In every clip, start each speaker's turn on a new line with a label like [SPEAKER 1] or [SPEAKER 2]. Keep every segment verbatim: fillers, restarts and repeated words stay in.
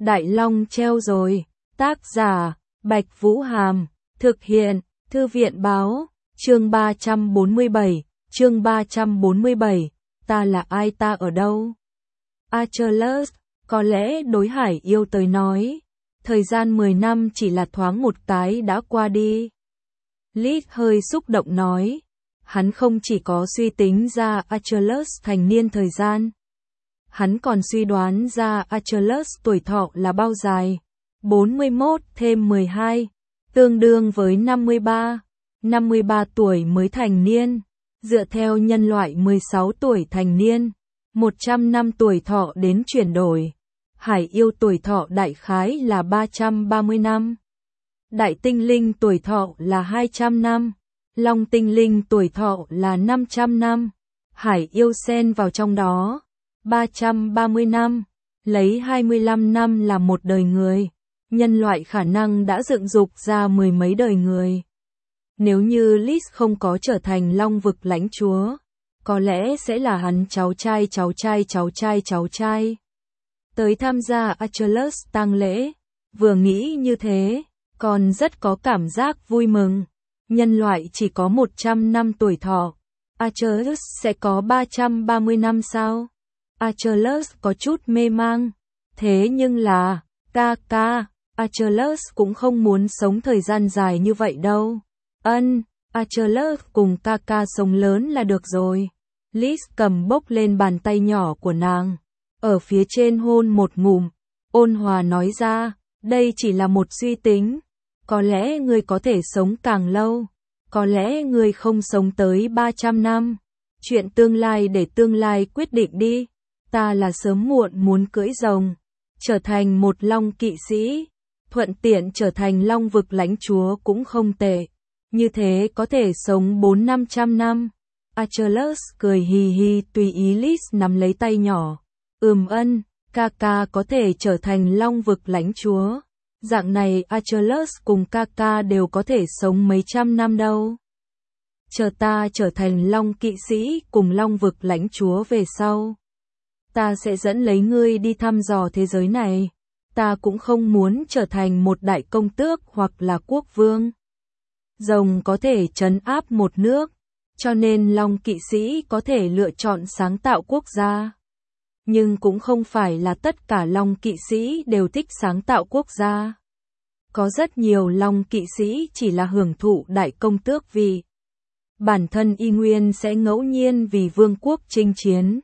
[SPEAKER 1] Đại Long treo rồi. Tác giả, Bạch Vũ Hàm. Thực hiện, Thư viện Báo. Chương ba trăm bốn mươi bảy. Chương ba trăm bốn mươi bảy. Ta là ai, ta ở đâu? Achilles, có lẽ đối Hải Yêu tới nói, thời gian mười năm chỉ là thoáng một cái đã qua đi. Lít hơi xúc động nói, hắn không chỉ có suy tính ra Achilles thành niên thời gian, hắn còn suy đoán ra Achilles tuổi thọ là bao dài. bốn mươi mốt thêm mười hai, tương đương với năm mươi ba. năm mươi ba tuổi mới thành niên, dựa theo nhân loại mười sáu tuổi thành niên, một trăm năm tuổi thọ đến chuyển đổi. Hải Yêu tuổi thọ đại khái là ba trăm ba mươi năm. Đại Tinh Linh tuổi thọ là hai trăm năm. Long Tinh Linh tuổi thọ là năm trăm năm. Hải Yêu xen vào trong đó. ba trăm ba mươi năm. Lấy hai mươi lăm năm là một đời người. Nhân loại khả năng đã dựng dục ra mười mấy đời người. Nếu như Lys không có trở thành Long vực lãnh chúa, có lẽ sẽ là hắn cháu trai cháu trai cháu trai cháu trai tới tham gia Achilles tang lễ. Vừa nghĩ như thế, còn rất có cảm giác vui mừng. Nhân loại chỉ có một trăm năm tuổi thọ, Achilles sẽ có ba trăm ba mươi năm sao? Achilles có chút mê mang. Thế nhưng là, ca ca, Achilles cũng không muốn sống thời gian dài như vậy đâu. Ân, Achilles cùng ca ca sống lớn là được rồi. Lys cầm bốc lên bàn tay nhỏ của nàng, ở phía trên hôn một ngụm, ôn hòa nói ra, đây chỉ là một suy tính. Có lẽ ngươi có thể sống càng lâu, có lẽ ngươi không sống tới ba trăm năm. Chuyện tương lai để tương lai quyết định đi. Ta là sớm muộn muốn cưỡi rồng, trở thành một long kỵ sĩ, thuận tiện trở thành Long vực lãnh chúa cũng không tệ. Như thế có thể sống bốn năm trăm năm. Achilles cười hì hì tùy ý Lys nắm lấy tay nhỏ. Ừm ân, ca ca có thể trở thành Long vực lãnh chúa. Dạng này Achilles cùng ca ca đều có thể sống mấy trăm năm đâu. Chờ ta trở thành Long kỵ sĩ cùng Long vực lãnh chúa về sau, ta sẽ dẫn lấy ngươi đi thăm dò thế giới này. Ta cũng không muốn trở thành một đại công tước hoặc là quốc vương. Rồng có thể trấn áp một nước, cho nên Long kỵ sĩ có thể lựa chọn sáng tạo quốc gia. Nhưng cũng không phải là tất cả Long kỵ sĩ đều thích sáng tạo quốc gia. Có rất nhiều Long kỵ sĩ chỉ là hưởng thụ đại công tước vị. Bản thân y nguyên sẽ ngẫu nhiên vì vương quốc chinh chiến.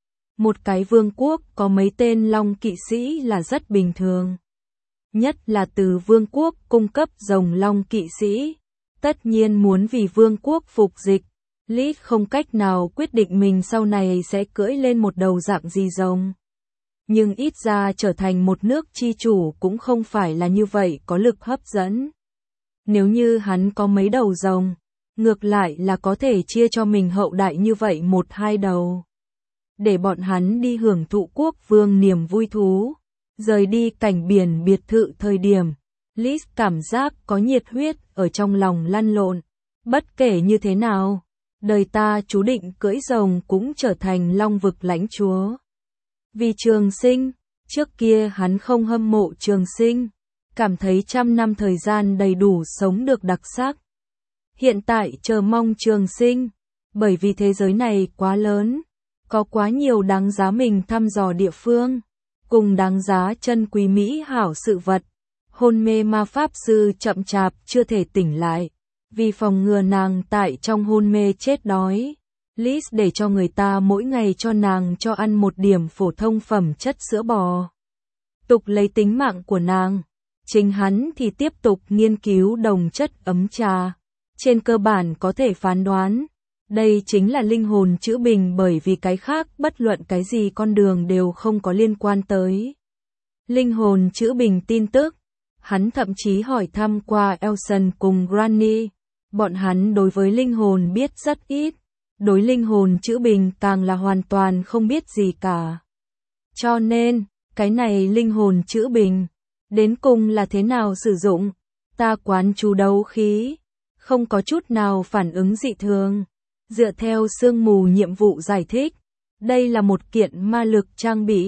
[SPEAKER 1] Một cái vương quốc có mấy tên Long kỵ sĩ là rất bình thường. Nhất là từ vương quốc cung cấp rồng Long kỵ sĩ. Tất nhiên muốn vì vương quốc phục dịch. Lys không cách nào quyết định mình sau này sẽ cưỡi lên một đầu dạng gì rồng. Nhưng ít ra trở thành một nước chi chủ cũng không phải là như vậy có lực hấp dẫn. Nếu như hắn có mấy đầu rồng, ngược lại là có thể chia cho mình hậu đại như vậy một hai đầu. Để bọn hắn đi hưởng thụ quốc vương niềm vui thú. Rời đi cảnh biển biệt thự thời điểm, Lys cảm giác có nhiệt huyết ở trong lòng lăn lộn. Bất kể như thế nào, đời ta chú định cưỡi rồng cũng trở thành Long vực lãnh chúa. Vì Trường Sinh, trước kia hắn không hâm mộ Trường Sinh, cảm thấy trăm năm thời gian đầy đủ sống được đặc sắc. Hiện tại chờ mong Trường Sinh, bởi vì thế giới này quá lớn, có quá nhiều đáng giá mình thăm dò địa phương, cùng đáng giá chân quý mỹ hảo sự vật. Hôn mê ma pháp sư chậm chạp chưa thể tỉnh lại, vì phòng ngừa nàng tại trong hôn mê chết đói. Lys để cho người ta mỗi ngày cho nàng cho ăn một điểm phổ thông phẩm chất sữa bò, tục lấy tính mạng của nàng. Chính hắn thì tiếp tục nghiên cứu đồng chất ấm trà. Trên cơ bản có thể phán đoán, đây chính là linh hồn chữ bình, bởi vì cái khác bất luận cái gì con đường đều không có liên quan tới linh hồn chữ bình tin tức. Hắn thậm chí hỏi thăm qua Elson cùng Granny, bọn hắn đối với linh hồn biết rất ít, đối linh hồn chữ bình càng là hoàn toàn không biết gì cả. Cho nên, cái này linh hồn chữ bình, đến cùng là thế nào sử dụng? Ta quán chú đấu khí, không có chút nào phản ứng dị thường. Dựa theo sương mù nhiệm vụ giải thích, đây là một kiện ma lực trang bị,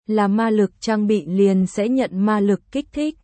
[SPEAKER 1] là ma lực trang bị liền sẽ nhận ma lực kích thích.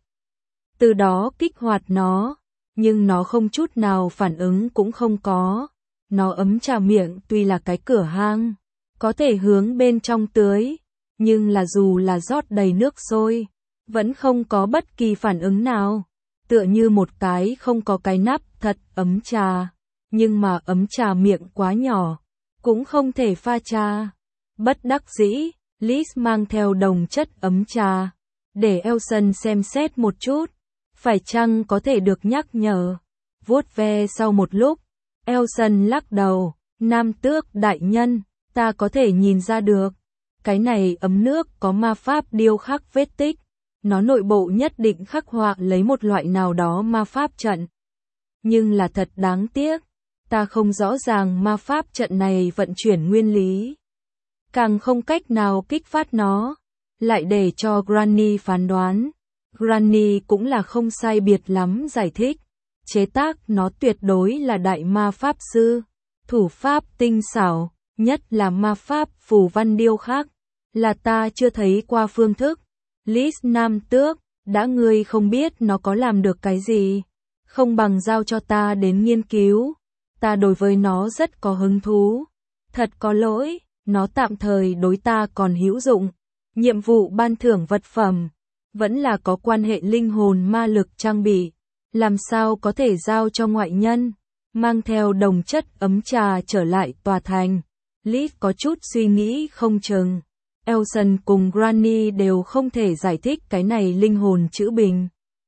[SPEAKER 1] Từ đó kích hoạt nó, nhưng nó không chút nào phản ứng cũng không có. Nó ấm trà miệng tuy là cái cửa hang, có thể hướng bên trong tưới, nhưng là dù là rót đầy nước sôi, vẫn không có bất kỳ phản ứng nào. Tựa như một cái không có cái nắp thật ấm trà, nhưng mà ấm trà miệng quá nhỏ, cũng không thể pha trà. Bất đắc dĩ, Liz mang theo đồng chất ấm trà, để Elson xem xét một chút, phải chăng có thể được nhắc nhở. Vuốt ve sau một lúc, Elson lắc đầu, nam tước đại nhân, ta có thể nhìn ra được, cái này ấm nước có ma pháp điêu khắc vết tích, nó nội bộ nhất định khắc họa lấy một loại nào đó ma pháp trận. Nhưng là thật đáng tiếc, ta không rõ ràng ma pháp trận này vận chuyển nguyên lý, càng không cách nào kích phát nó, lại để cho Granny phán đoán. Granny cũng là không sai biệt lắm giải thích, chế tác nó tuyệt đối là đại ma pháp sư, thủ pháp tinh xảo, nhất là ma pháp phù văn điêu khắc, là ta chưa thấy qua phương thức. Liz nam tước, đã ngươi không biết nó có làm được cái gì, không bằng giao cho ta đến nghiên cứu, ta đối với nó rất có hứng thú. Thật có lỗi, nó tạm thời đối ta còn hữu dụng. Nhiệm vụ ban thưởng vật phẩm vẫn là có quan hệ linh hồn ma lực trang bị, làm sao có thể giao cho ngoại nhân. Mang theo đồng chất ấm trà trở lại tòa thành, Liz có chút suy nghĩ không chừng. Elson cùng Granny đều không thể giải thích cái này linh hồn chữ bình.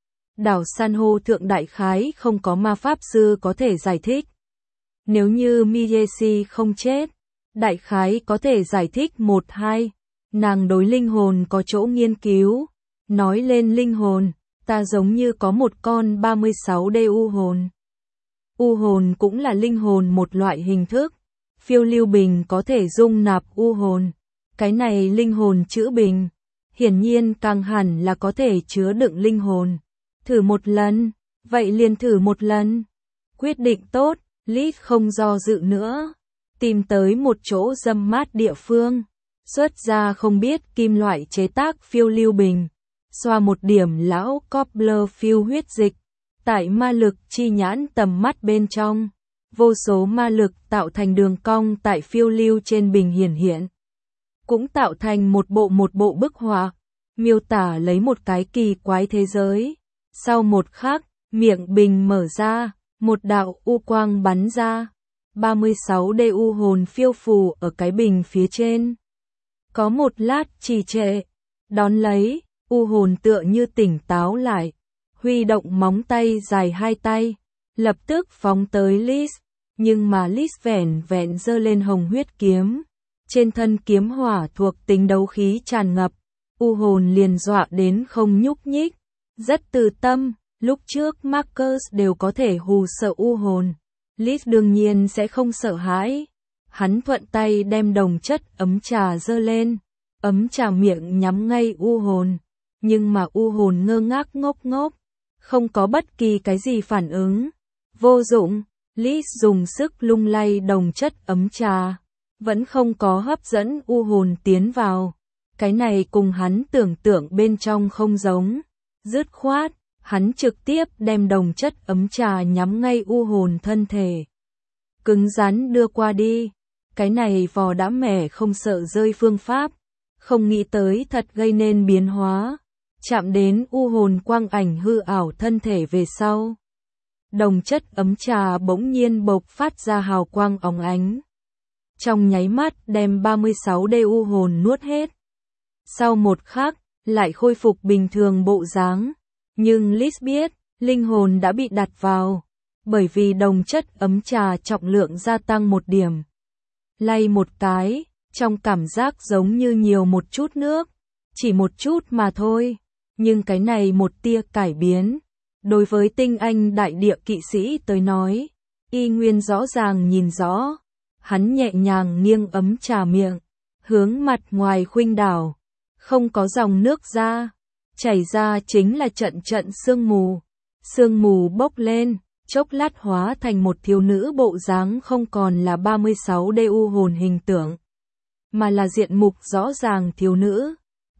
[SPEAKER 1] Đảo san hô thượng đại khái không có ma pháp sư có thể giải thích. Nếu như Miyesi không chết, đại khái có thể giải thích một hai. Nàng đối linh hồn có chỗ nghiên cứu. Nói lên linh hồn, ta giống như có một con ba mươi sáu D u hồn. U hồn cũng là linh hồn một loại hình thức. Phiêu lưu bình có thể dung nạp u hồn. Cái này linh hồn chữ bình, hiển nhiên càng hẳn là có thể chứa đựng linh hồn. Thử một lần, vậy liền thử một lần. Quyết định tốt, Liz không do dự nữa. Tìm tới một chỗ râm mát địa phương. Xuất ra không biết kim loại chế tác phiêu lưu bình. Xoa một điểm lão Cobbler phiêu huyết dịch. Tại ma lực chi nhãn tầm mắt bên trong. Vô số ma lực tạo thành đường cong tại phiêu lưu trên bình hiển hiện. Cũng tạo thành một bộ một bộ bức họa, miêu tả lấy một cái kỳ quái thế giới. Sau một khắc, miệng bình mở ra, một đạo u quang bắn ra. ba mươi sáu D u hồn phiêu phù ở cái bình phía trên. Có một lát trì trệ, đón lấy, u hồn tựa như tỉnh táo lại, huy động móng tay dài hai tay, lập tức phóng tới Liz, nhưng mà Liz vẻn vẹn giơ lên hồng huyết kiếm. Trên thân kiếm hỏa thuộc tính đấu khí tràn ngập, u hồn liền dọa đến không nhúc nhích, rất từ tâm. Lúc trước Marcus đều có thể hù sợ u hồn, Liz đương nhiên sẽ không sợ hãi. Hắn thuận tay đem đồng chất ấm trà dơ lên, ấm trà miệng nhắm ngay u hồn, nhưng mà u hồn ngơ ngác ngốc ngốc, không có bất kỳ cái gì phản ứng. Vô dụng, Liz dùng sức lung lay đồng chất ấm trà, vẫn không có hấp dẫn u hồn tiến vào. Cái này cùng hắn tưởng tượng bên trong không giống. Dứt khoát, hắn trực tiếp đem đồng chất ấm trà nhắm ngay u hồn thân thể. Cứng rắn đưa qua đi. Cái này vò đã mẻ không sợ rơi phương pháp. Không nghĩ tới thật gây nên biến hóa. Chạm đến u hồn quang ảnh hư ảo thân thể về sau. Đồng chất ấm trà bỗng nhiên bộc phát ra hào quang óng ánh. Trong nháy mắt đem ba mươi sáu D u hồn nuốt hết. Sau một khắc, lại khôi phục bình thường bộ dáng. Nhưng Liz biết, linh hồn đã bị đặt vào. Bởi vì đồng chất ấm trà trọng lượng gia tăng một điểm. Lay một cái, trong cảm giác giống như nhiều một chút nước. Chỉ một chút mà thôi. Nhưng cái này một tia cải biến. Đối với tinh anh đại địa kỵ sĩ tới nói, y nguyên rõ ràng nhìn rõ. Hắn nhẹ nhàng nghiêng ấm trà miệng, hướng mặt ngoài khuynh đảo, không có dòng nước ra, chảy ra chính là trận trận sương mù. Sương mù bốc lên, chốc lát hóa thành một thiếu nữ bộ dáng không còn là ba mươi sáu D u hồn hình tượng, mà là diện mục rõ ràng thiếu nữ.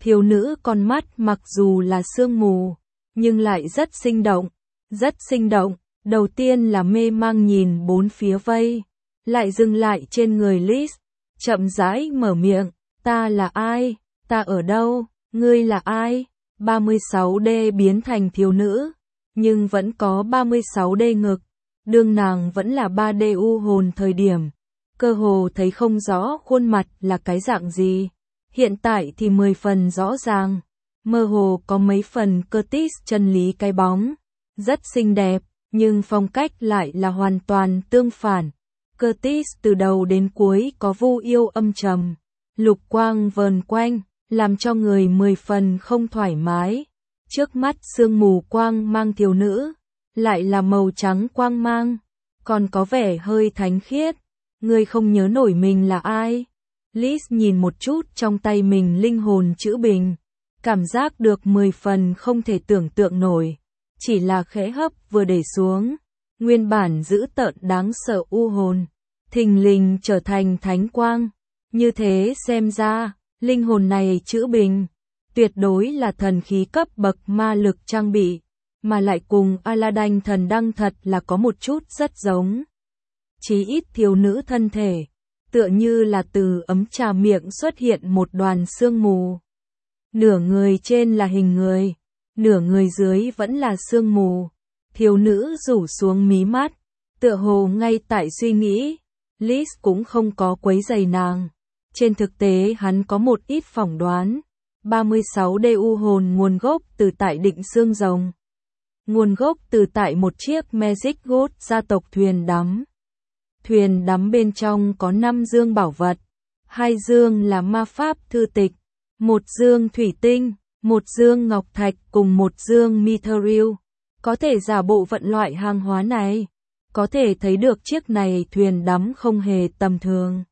[SPEAKER 1] Thiếu nữ con mắt mặc dù là sương mù, nhưng lại rất sinh động, rất sinh động. Đầu tiên là mê mang nhìn bốn phía vây, lại dừng lại trên người Liz, chậm rãi mở miệng, ta là ai, ta ở đâu, ngươi là ai? ba mươi sáu D biến thành thiếu nữ, nhưng vẫn có ba mươi sáu D ngực, đương nàng vẫn là ba D u hồn thời điểm, cơ hồ thấy không rõ khuôn mặt là cái dạng gì. Hiện tại thì mười phần rõ ràng, mơ hồ có mấy phần Curtis chân lý cái bóng, rất xinh đẹp, nhưng phong cách lại là hoàn toàn tương phản. Curtis từ đầu đến cuối có vu yêu âm trầm, lục quang vờn quanh, làm cho người mười phần không thoải mái. Trước mắt sương mù quang mang thiếu nữ, lại là màu trắng quang mang, còn có vẻ hơi thánh khiết. Ngươi không nhớ nổi mình là ai? Liz nhìn một chút trong tay mình linh hồn chữ bình, cảm giác được mười phần không thể tưởng tượng nổi, chỉ là khẽ hấp vừa để xuống, nguyên bản dữ tợn đáng sợ u hồn, thình lình trở thành thánh quang. Như thế xem ra, linh hồn này chữ bình, tuyệt đối là thần khí cấp bậc ma lực trang bị, mà lại cùng Aladdin thần đăng thật là có một chút rất giống. Chí ít thiếu nữ thân thể, tựa như là từ ấm trà miệng xuất hiện một đoàn sương mù. Nửa người trên là hình người, nửa người dưới vẫn là sương mù. Thiếu nữ rủ xuống mí mắt, tựa hồ ngay tại suy nghĩ. Liz cũng không có quấy rầy nàng. Trên thực tế hắn có một ít phỏng đoán. ba mươi sáu D u hồn nguồn gốc từ tại định xương rồng. Nguồn gốc từ tại một chiếc Magic Goat gia tộc thuyền đắm. Thuyền đắm bên trong có năm dương bảo vật. Hai dương là ma pháp thư tịch, một dương thủy tinh, một dương ngọc thạch cùng một dương mithril. Có thể giả bộ vận loại hàng hóa này. Có thể thấy được chiếc này thuyền đắm không hề tầm thường.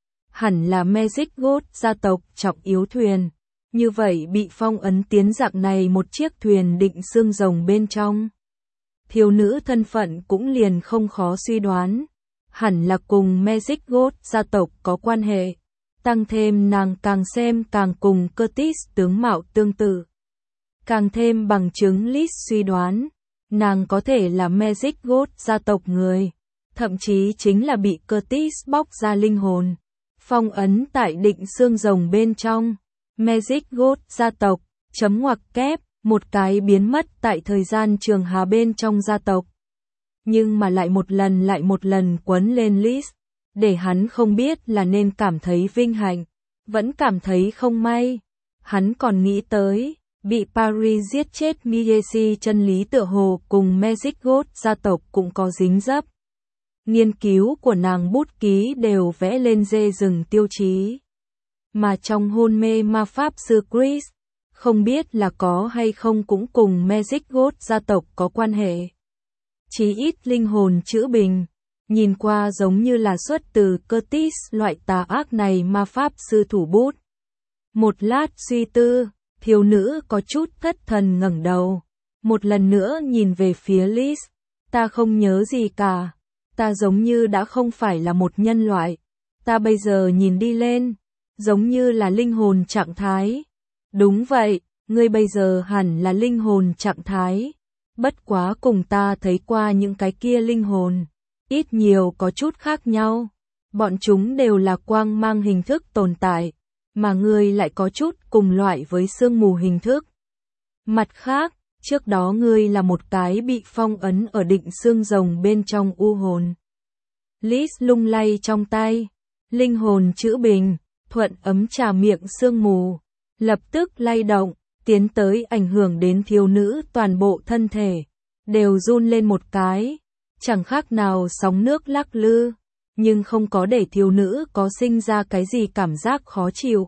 [SPEAKER 1] Hẳn là Magic Goat gia tộc trọng yếu thuyền. Như vậy bị phong ấn tiến dạng này một chiếc thuyền định xương rồng bên trong. Thiếu nữ thân phận cũng liền không khó suy đoán. Hẳn là cùng Magic Goat gia tộc có quan hệ. Tăng thêm nàng càng xem càng cùng Curtis tướng mạo tương tự. Càng thêm bằng chứng Liz suy đoán. Nàng có thể là Magic Goat gia tộc người. Thậm chí chính là bị Curtis bóc ra linh hồn. Phong ấn tại định xương rồng bên trong. Magic Goat gia tộc, chấm ngoặc kép, một cái biến mất tại thời gian trường hà bên trong gia tộc. Nhưng mà lại một lần lại một lần quấn lên Liz, để hắn không biết là nên cảm thấy vinh hạnh, vẫn cảm thấy không may. Hắn còn nghĩ tới, bị Paris giết chết Miesi chân lý tựa hồ cùng Magic Goat gia tộc cũng có dính dấp. Nghiên cứu của nàng bút ký đều vẽ lên dê rừng tiêu chí. Mà trong hôn mê ma pháp sư Chris, không biết là có hay không cũng cùng Magic Goat gia tộc có quan hệ. Chí ít linh hồn chữ bình, nhìn qua giống như là xuất từ Curtis loại tà ác này ma pháp sư thủ bút. Một lát suy tư, thiếu nữ có chút thất thần ngẩng đầu, một lần nữa nhìn về phía Liz. Ta không nhớ gì cả, ta giống như đã không phải là một nhân loại, ta bây giờ nhìn đi lên, giống như là linh hồn trạng thái. Đúng vậy, ngươi bây giờ hẳn là linh hồn trạng thái. Bất quá cùng ta thấy qua những cái kia linh hồn, ít nhiều có chút khác nhau. Bọn chúng đều là quang mang hình thức tồn tại, mà ngươi lại có chút cùng loại với sương mù hình thức. Mặt khác, trước đó ngươi là một cái bị phong ấn ở định xương rồng bên trong u hồn. Liz lung lay trong tay, linh hồn chữ bình, thuận ấm trà miệng sương mù, lập tức lay động, tiến tới ảnh hưởng đến thiếu nữ toàn bộ thân thể, đều run lên một cái, chẳng khác nào sóng nước lắc lư, nhưng không có để thiếu nữ có sinh ra cái gì cảm giác khó chịu.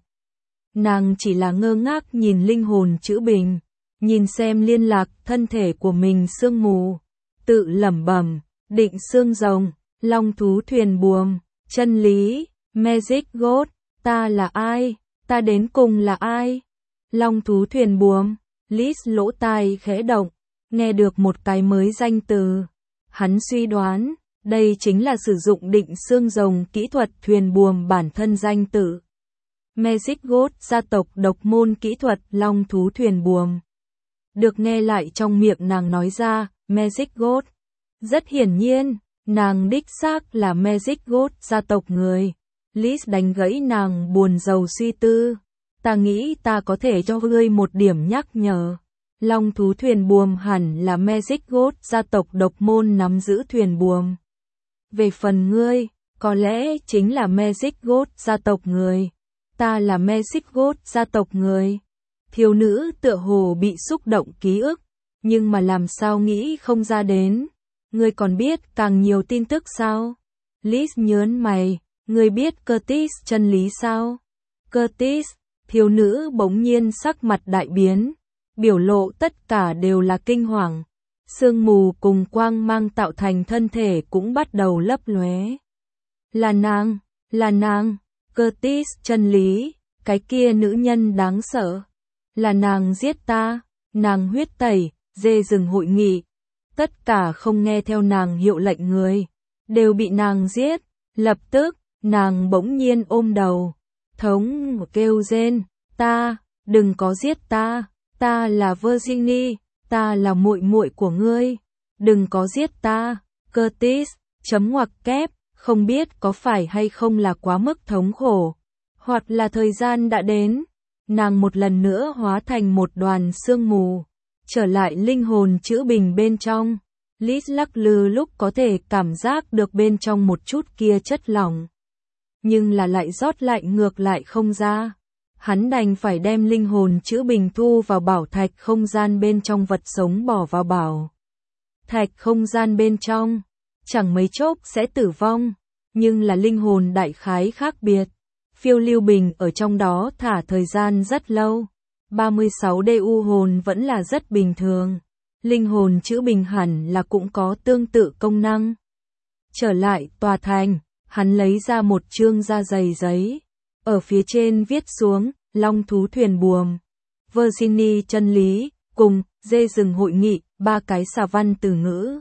[SPEAKER 1] Nàng chỉ là ngơ ngác nhìn linh hồn chữ bình, nhìn xem liên lạc thân thể của mình sương mù, tự lẩm bẩm, định xương rồng, long thú thuyền buồm, chân lý, Magic Goat, ta là ai, ta đến cùng là ai? Long thú thuyền buồm, Liz lỗ tai khẽ động, nghe được một cái mới danh từ. Hắn suy đoán, đây chính là sử dụng định xương rồng kỹ thuật thuyền buồm bản thân danh tự. Magic God, gia tộc độc môn kỹ thuật long thú thuyền buồm. Được nghe lại trong miệng nàng nói ra, Magic God. Rất hiển nhiên, nàng đích xác là Magic God, gia tộc người. Liz đánh gãy nàng buồn rầu suy tư. Ta nghĩ ta có thể cho ngươi một điểm nhắc nhở. Long thú thuyền buồm hẳn là Magic God, gia tộc độc môn nắm giữ thuyền buồm. Về phần ngươi, có lẽ chính là Magic God, gia tộc người. Ta là Magic God, gia tộc người. Thiếu nữ tựa hồ bị xúc động ký ức, nhưng mà làm sao nghĩ không ra đến. Ngươi còn biết càng nhiều tin tức sao? Liz nhớn mày, ngươi biết Curtis chân lý sao? Curtis, thiếu nữ bỗng nhiên sắc mặt đại biến, biểu lộ tất cả đều là kinh hoàng. Sương mù cùng quang mang tạo thành thân thể cũng bắt đầu lấp lóe. Là nàng, là nàng, Curtis chân lý, cái kia nữ nhân đáng sợ. Là nàng giết ta, nàng huyết tẩy, dê rừng hội nghị. Tất cả không nghe theo nàng hiệu lệnh người, đều bị nàng giết. Lập tức, nàng bỗng nhiên ôm đầu, thống kêu rên, ta, đừng có giết ta, ta là Virginie, ta là muội muội của ngươi, đừng có giết ta. Curtis, chấm ngoặc kép, không biết có phải hay không là quá mức thống khổ, hoặc là thời gian đã đến. Nàng một lần nữa hóa thành một đoàn sương mù, trở lại linh hồn chữ bình bên trong. Liz lắc lư lúc có thể cảm giác được bên trong một chút kia chất lỏng, nhưng là lại rót lại ngược lại không ra. Hắn đành phải đem linh hồn chữ bình thu vào bảo thạch không gian bên trong, vật sống bỏ vào bảo thạch không gian bên trong, chẳng mấy chốc sẽ tử vong, nhưng là linh hồn đại khái khác biệt. Phiêu lưu bình ở trong đó thả thời gian rất lâu, ba mươi sáu đu hồn vẫn là rất bình thường. Linh hồn chữ bình hẳn là cũng có tương tự công năng. Trở lại tòa thành, hắn lấy ra một chương da dày giấy, ở phía trên viết xuống, long thú thuyền buồm, Virginie chân lý, cùng, dê rừng hội nghị, ba cái xà văn từ ngữ.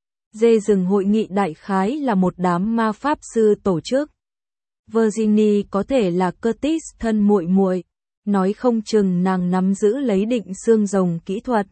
[SPEAKER 1] Dê rừng hội nghị đại khái là một đám ma pháp sư tổ chức. Virginie có thể là Curtis thân muội muội, nói không chừng nàng nắm giữ lấy định xương rồng kỹ thuật.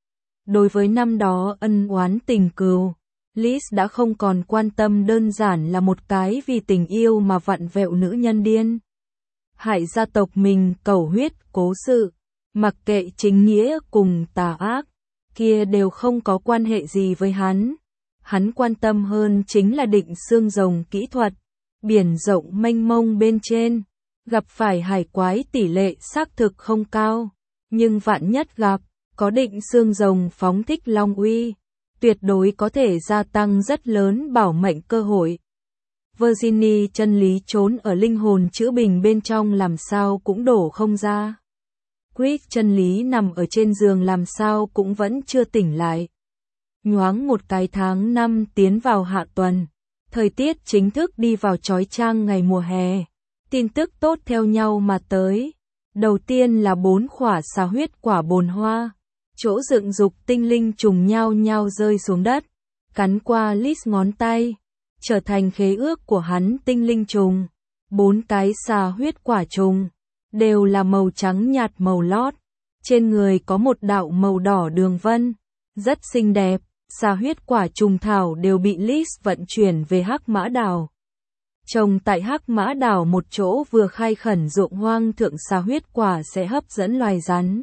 [SPEAKER 1] Đối với năm đó ân oán tình cừu, Liz đã không còn quan tâm đơn giản là một cái vì tình yêu mà vặn vẹo nữ nhân điên. Hại gia tộc mình cầu huyết cố sự, mặc kệ chính nghĩa cùng tà ác, kia đều không có quan hệ gì với hắn. Hắn quan tâm hơn chính là định xương rồng kỹ thuật. Biển rộng mênh mông bên trên, gặp phải hải quái tỷ lệ xác thực không cao, nhưng vạn nhất gặp, có định xương rồng phóng thích long uy, tuyệt đối có thể gia tăng rất lớn bảo mệnh cơ hội. Virginie chân lý trốn ở linh hồn chữ bình bên trong làm sao cũng đổ không ra. Chris chân lý nằm ở trên giường làm sao cũng vẫn chưa tỉnh lại. Nhoáng một cái tháng năm tiến vào hạ tuần. Thời tiết chính thức đi vào chói chang ngày mùa hè. Tin tức tốt theo nhau mà tới. Đầu tiên là bốn khỏa xà huyết quả bồn hoa. Chỗ dựng dục tinh linh trùng nhao nhao rơi xuống đất. Cắn qua Liz ngón tay. Trở thành khế ước của hắn tinh linh trùng. Bốn cái xà huyết quả trùng. Đều là màu trắng nhạt màu lót. Trên người có một đạo màu đỏ đường vân. Rất xinh đẹp. Xà huyết quả trùng thảo đều bị Liz vận chuyển về Hắc Mã Đảo. Trồng tại Hắc Mã Đảo một chỗ vừa khai khẩn ruộng hoang thượng xà huyết quả sẽ hấp dẫn loài rắn.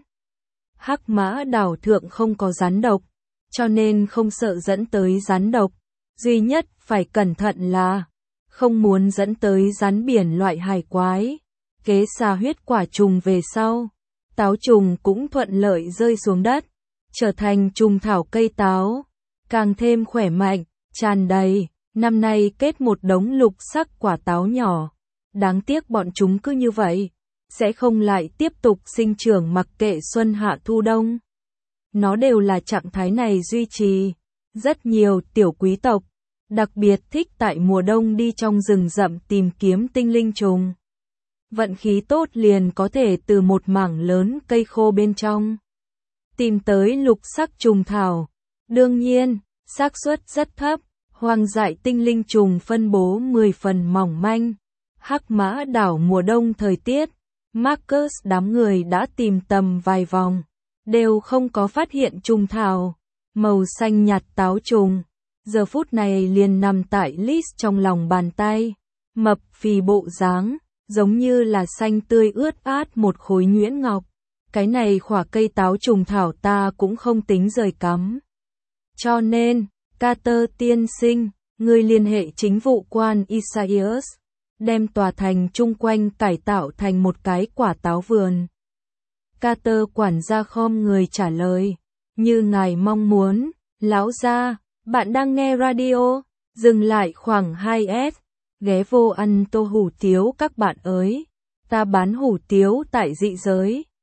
[SPEAKER 1] Hắc Mã Đảo thượng không có rắn độc, cho nên không sợ dẫn tới rắn độc. Duy nhất phải cẩn thận là không muốn dẫn tới rắn biển loại hải quái. Kế xà huyết quả trùng về sau, táo trùng cũng thuận lợi rơi xuống đất, trở thành trùng thảo cây táo. Càng thêm khỏe mạnh, tràn đầy, năm nay kết một đống lục sắc quả táo nhỏ. Đáng tiếc bọn chúng cứ như vậy, sẽ không lại tiếp tục sinh trưởng mặc kệ xuân hạ thu đông. Nó đều là trạng thái này duy trì. Rất nhiều tiểu quý tộc, đặc biệt thích tại mùa đông đi trong rừng rậm tìm kiếm tinh linh trùng. Vận khí tốt liền có thể từ một mảng lớn cây khô bên trong tìm tới lục sắc trùng thảo. Đương nhiên, xác suất rất thấp, hoang dại tinh linh trùng phân bố mười phần mỏng manh. Hắc Mã Đảo mùa đông thời tiết Marcus đám người đã tìm tầm vài vòng, đều không có phát hiện trùng thảo, màu xanh nhạt táo trùng. Giờ phút này liền nằm tại Liz trong lòng bàn tay, mập phì bộ dáng, giống như là xanh tươi ướt át một khối nhuyễn ngọc. Cái này khỏa cây táo trùng thảo ta cũng không tính rời cắm. Cho nên, Carter tiên sinh, người liên hệ chính vụ quan Isaias, đem tòa thành chung quanh cải tạo thành một cái quả táo vườn. Carter quản gia khom người trả lời, như ngài mong muốn, lão gia, bạn đang nghe radio, dừng lại khoảng hai s, ghé vô ăn tô hủ tiếu các bạn ơi, ta bán hủ tiếu tại dị giới.